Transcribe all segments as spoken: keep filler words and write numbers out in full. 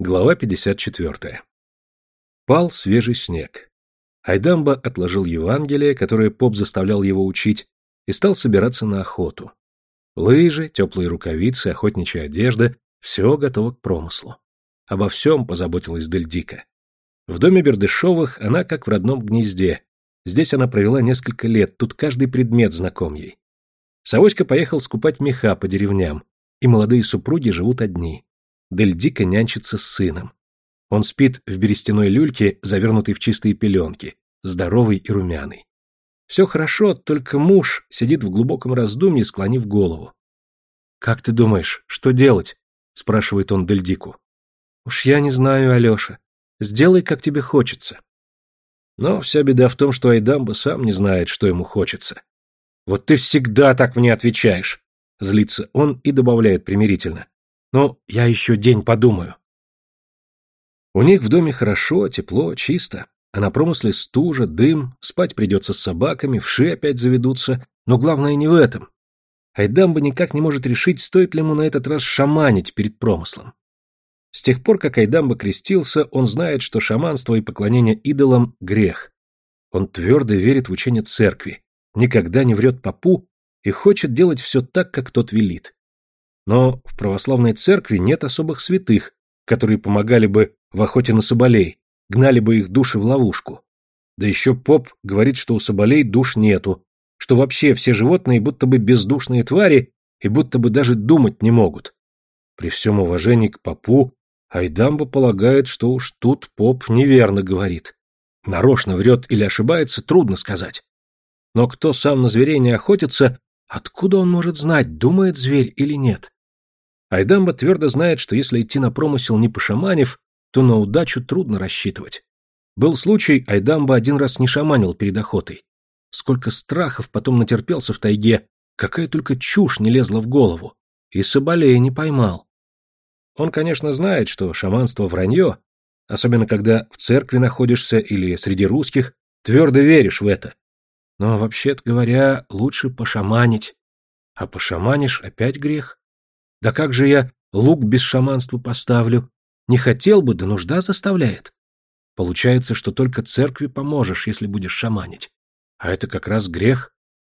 Глава пятьдесят четвёртая. Пал свежий снег. Айдамба отложил Евангелие, которое поп заставлял его учить, и стал собираться на охоту. Лыжи, теплые рукавицы, охотничья одежда — все готово к промыслу. Обо всем позаботилась Дельдика. В доме Бердышевых она как в родном гнезде. Здесь она провела несколько лет, тут каждый предмет знаком ей. Савоська поехал скупать меха по деревням, и молодые супруги живут одни. Дельдика нянчится с сыном. Он спит в берестяной люльке, завернутый в чистые пеленки, здоровый и румяный. Все хорошо, только муж сидит в глубоком раздумье, склонив голову. «Как ты думаешь, что делать?» — спрашивает он Дельдику. «Уж я не знаю, Алеша. Сделай, как тебе хочется». Но вся беда в том, что Айдамба сам не знает, что ему хочется. «Вот ты всегда так мне отвечаешь!» — злится он и добавляет примирительно. «Ну, я еще день подумаю». У них в доме хорошо, тепло, чисто, а на промысле стужа, дым, спать придется с собаками, вши опять заведутся, но главное не в этом. Айдамба никак не может решить, стоит ли ему на этот раз шаманить перед промыслом. С тех пор, как Айдамба крестился, он знает, что шаманство и поклонение идолам — грех. Он твердо верит в учение церкви, никогда не врет попу и хочет делать все так, как тот велит. Но в православной церкви нет особых святых, которые помогали бы в охоте на соболей, гнали бы их души в ловушку. Да еще поп говорит, что у соболей душ нету, что вообще все животные будто бы бездушные твари и будто бы даже думать не могут. При всем уважении к попу, Айдамба полагает, что уж тут поп неверно говорит. Нарочно врет или ошибается, трудно сказать. Но кто сам на зверей не охотится, откуда он может знать, думает зверь или нет? Айдамба твердо знает, что если идти на промысел не пошаманив, то на удачу трудно рассчитывать. Был случай, Айдамба один раз не шаманил перед охотой. Сколько страхов потом натерпелся в тайге, какая только чушь не лезла в голову. И соболей не поймал. Он, конечно, знает, что шаманство вранье, особенно когда в церкви находишься или среди русских, твердо веришь в это. Но, вообще-то говоря, лучше пошаманить. А пошаманишь — опять грех. Да как же я лук без шаманства поставлю? Не хотел бы, да нужда заставляет. Получается, что только церкви поможешь, если будешь шаманить. А это как раз грех.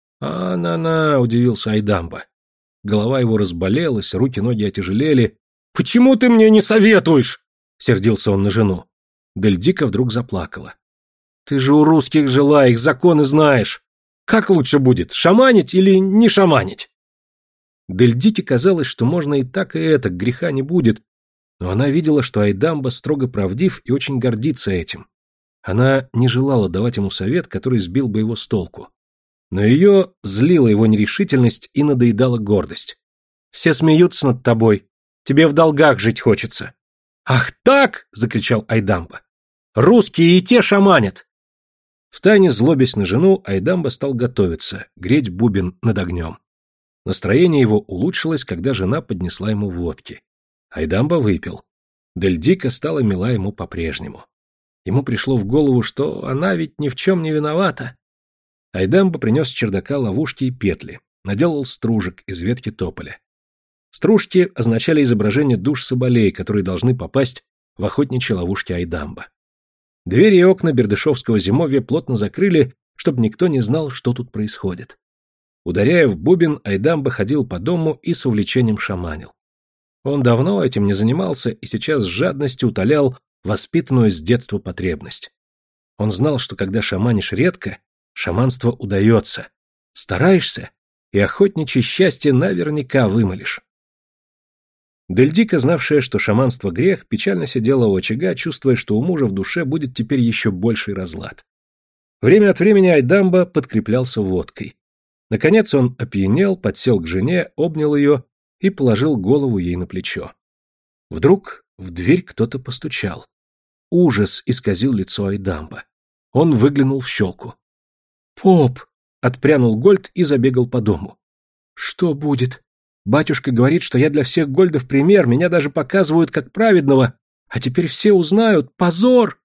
А-на-на, удивился Айдамба. Голова его разболелась, руки-ноги отяжелели. «Почему ты мне не советуешь?» — сердился он на жену. Дельдика вдруг заплакала. «Ты же у русских жила, их законы знаешь. Как лучше будет, шаманить или не шаманить?» Дельдике казалось, что можно и так, и это, греха не будет, но она видела, что Айдамба строго правдив и очень гордится этим. Она не желала давать ему совет, который сбил бы его с толку. Но ее злила его нерешительность и надоедала гордость. «Все смеются над тобой. Тебе в долгах жить хочется». «Ах так!» — закричал Айдамба. «Русские и те шаманят!» Втайне злобясь на жену, Айдамба стал готовиться, греть бубен над огнем. Настроение его улучшилось, когда жена поднесла ему водки. Айдамба выпил. Дельдика стала мила ему по-прежнему. Ему пришло в голову, что она ведь ни в чем не виновата. Айдамба принес с чердака ловушки и петли, наделал стружек из ветки тополя. Стружки означали изображение душ соболей, которые должны попасть в охотничьи ловушки Айдамба. Двери и окна бердышевского зимовья плотно закрыли, чтобы никто не знал, что тут происходит. Ударяя в бубен, Айдамба ходил по дому и с увлечением шаманил. Он давно этим не занимался и сейчас с жадностью утолял воспитанную с детства потребность. Он знал, что когда шаманишь редко, шаманство удается. Стараешься, и охотничье счастье наверняка вымолишь. Дельдика, знавшая, что шаманство грех, печально сидела у очага, чувствуя, что у мужа в душе будет теперь еще больший разлад. Время от времени Айдамба подкреплялся водкой. Наконец он опьянел, подсел к жене, обнял ее и положил голову ей на плечо. Вдруг в дверь кто-то постучал. Ужас исказил лицо Айдамба. Он выглянул в щелку. «Поп!» — отпрянул Гольд и забегал по дому. «Что будет? Батюшка говорит, что я для всех Гольдов пример, меня даже показывают как праведного, а теперь все узнают. Позор!»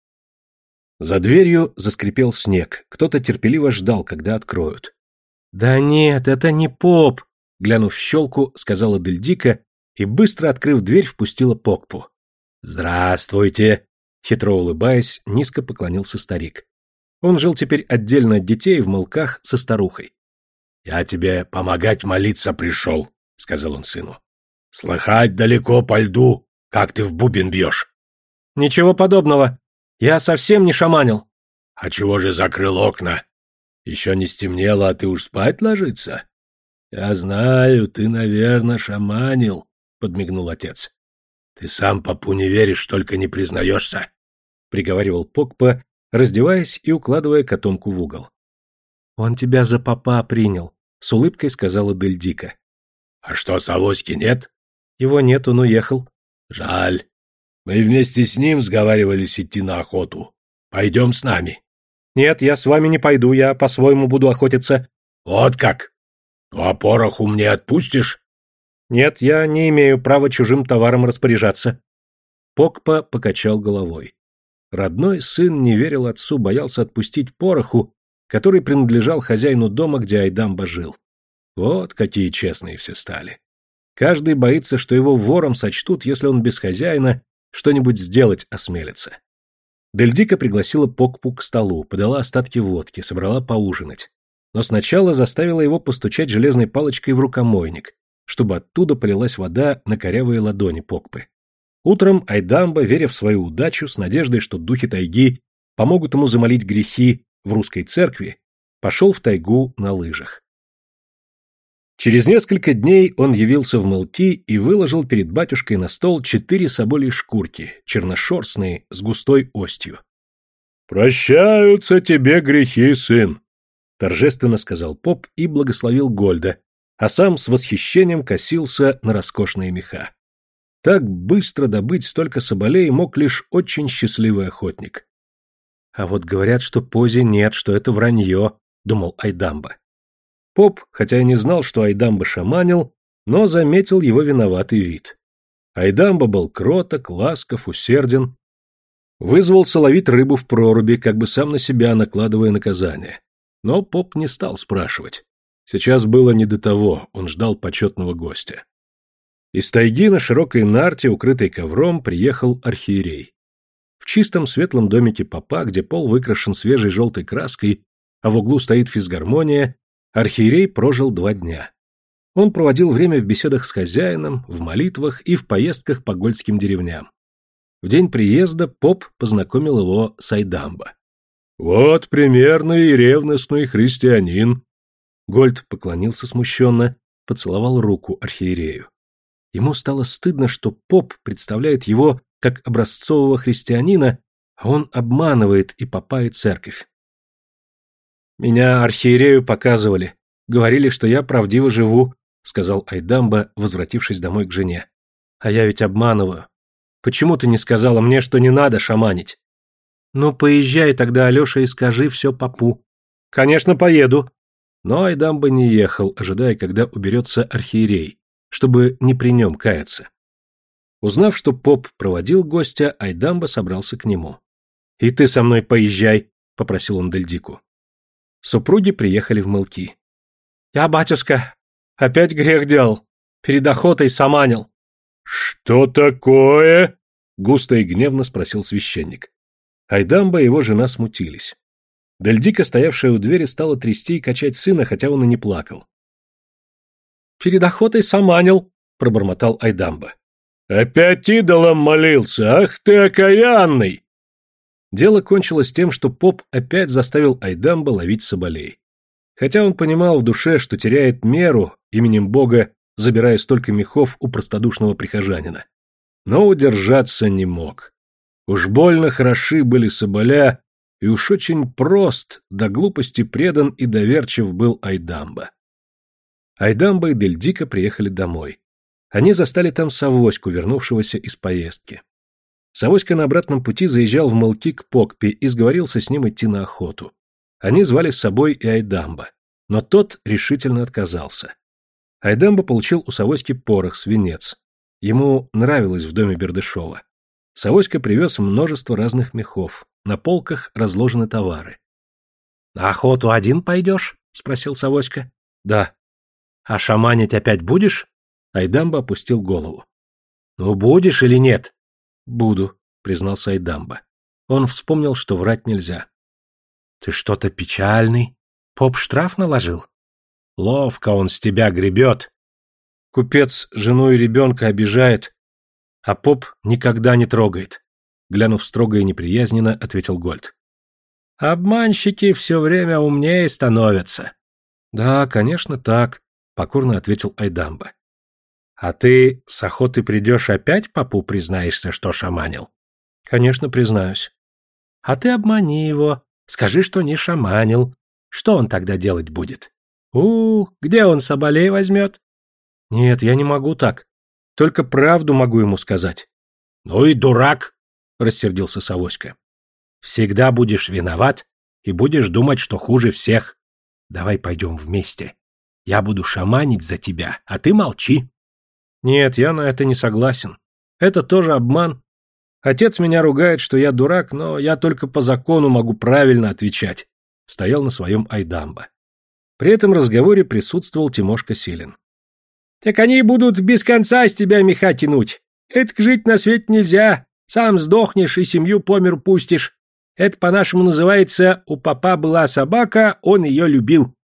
За дверью заскрипел снег, кто-то терпеливо ждал, когда откроют. «Да нет, это не поп!» — глянув в щелку, сказала Дельдика и, быстро открыв дверь, впустила Покпу. Здравствуйте! Хитро улыбаясь, низко поклонился старик. Он жил теперь отдельно от детей в мылках со старухой. Я тебе помогать молиться пришел, сказал он сыну. Слыхать далеко по льду, как ты в бубен бьешь. Ничего подобного. Я совсем не шаманил. А чего же закрыл окна? Еще не стемнело, а ты уж спать ложиться? Я знаю, ты, наверное, шаманил, подмигнул отец. Ты сам попу не веришь, только не признаешься, приговаривал Покпа, раздеваясь и укладывая котомку в угол. Он тебя за попа принял, с улыбкой сказала Дельдика. А что, Савоськи нет? Его нет, он уехал. Жаль. Мы вместе с ним сговаривались идти на охоту. Пойдем с нами. Нет, я с вами не пойду, я по-своему буду охотиться. Вот как? Ну, а пороху мне отпустишь? Нет, я не имею права чужим товаром распоряжаться. Покпа покачал головой. Родной сын не верил отцу, боялся отпустить пороху, который принадлежал хозяину дома, где Айдамба жил. Вот какие честные все стали. Каждый боится, что его вором сочтут, если он без хозяина что-нибудь сделать осмелится. Дельдика пригласила Покпу к столу, подала остатки водки, собрала поужинать. Но сначала заставила его постучать железной палочкой в рукомойник, чтобы оттуда полилась вода на корявые ладони Покпы. Утром Айдамба, веря в свою удачу, с надеждой, что духи тайги помогут ему замолить грехи в русской церкви, пошел в тайгу на лыжах. Через несколько дней он явился в мылки и выложил перед батюшкой на стол четыре собольи шкурки, черношерстные, с густой остью. «Прощаются тебе грехи, сын», — торжественно сказал поп и благословил Гольда, а сам с восхищением косился на роскошные меха. Так быстро добыть столько соболей мог лишь очень счастливый охотник. «А вот говорят, что пози нет, что это вранье», — думал Айдамба. Поп, хотя и не знал, что Айдамба шаманил, но заметил его виноватый вид. Айдамба был кроток, ласков, усерден. Вызвался ловить рыбу в проруби, как бы сам на себя накладывая наказание. Но поп не стал спрашивать. Сейчас было не до того, он ждал почетного гостя. Из тайги на широкой нарте, укрытой ковром, приехал архиерей. В чистом светлом домике попа, где пол выкрашен свежей желтой краской, а в углу стоит физгармония, архиерей прожил два дня. Он проводил время в беседах с хозяином, в молитвах и в поездках по гольдским деревням. В день приезда поп познакомил его с Айдамба. «Вот примерный и ревностный христианин». Гольд поклонился смущенно, поцеловал руку архиерею. Ему стало стыдно, что поп представляет его как образцового христианина, а он обманывает и попа, и церковь. «Меня архиерею показывали. Говорили, что я правдиво живу», — сказал Айдамба, возвратившись домой к жене. «А я ведь обманываю. Почему ты не сказала мне, что не надо шаманить?» «Ну, поезжай тогда, Алеша, и скажи все попу». «Конечно, поеду». Но Айдамба не ехал, ожидая, когда уберется архиерей, чтобы не при нем каяться. Узнав, что поп проводил гостя, Айдамба собрался к нему. «И ты со мной поезжай», — попросил он Дельдику. Супруги приехали в мылки. «Я, батюшка, опять грех делал. Перед охотой саманил». «Что такое?» — густо и гневно спросил священник. Айдамба и его жена смутились. Дельдика, стоявшая у двери, стала трясти и качать сына, хотя он и не плакал. «Перед охотой саманил», — пробормотал Айдамба. «Опять идолом молился, ах ты окаянный!» Дело кончилось тем, что поп опять заставил Айдамба ловить соболей. Хотя он понимал в душе, что теряет меру, именем Бога забирая столько мехов у простодушного прихожанина. Но удержаться не мог. Уж больно хороши были соболя, и уж очень прост, до глупости предан и доверчив был Айдамба. Айдамба и Дельдика приехали домой. Они застали там Савоську, вернувшегося из поездки. Савоська на обратном пути заезжал в мылки к Покпе и сговорился с ним идти на охоту. Они звали с собой и Айдамба, но тот решительно отказался. Айдамба получил у Савоськи порох, свинец. Ему нравилось в доме Бердышева. Савоська привез множество разных мехов. На полках разложены товары. — На охоту один пойдешь? — спросил Савоська. — Да. — А шаманить опять будешь? Айдамба опустил голову. — Ну, будешь или нет? Буду, признался Айдамба. Он вспомнил, что врать нельзя. Ты что-то печальный? Поп штраф наложил? Ловко он с тебя гребет. Купец жену и ребенка обижает, а поп никогда не трогает. Глянув строго и неприязненно, ответил Гольд. Обманщики все время умнее становятся. Да, конечно, так, покорно ответил Айдамба. А ты с охоты придешь опять попу признаешься, что шаманил? Конечно, признаюсь. А ты обмани его, скажи, что не шаманил. Что он тогда делать будет? У, где он соболей возьмет? Нет, я не могу так. Только правду могу ему сказать. Ну и дурак, рассердился Савоська. Всегда будешь виноват и будешь думать, что хуже всех. Давай пойдем вместе. Я буду шаманить за тебя, а ты молчи. Нет, я на это не согласен. Это тоже обман. Отец меня ругает, что я дурак, но я только по закону могу правильно отвечать. Стоял на своем Айдамба. При этом разговоре присутствовал Тимошка Силин. Так они будут без конца с тебя меха тянуть. Это жить на свете нельзя. Сам сдохнешь и семью по миру пустишь. Это по-нашему называется «у папа была собака, он ее любил».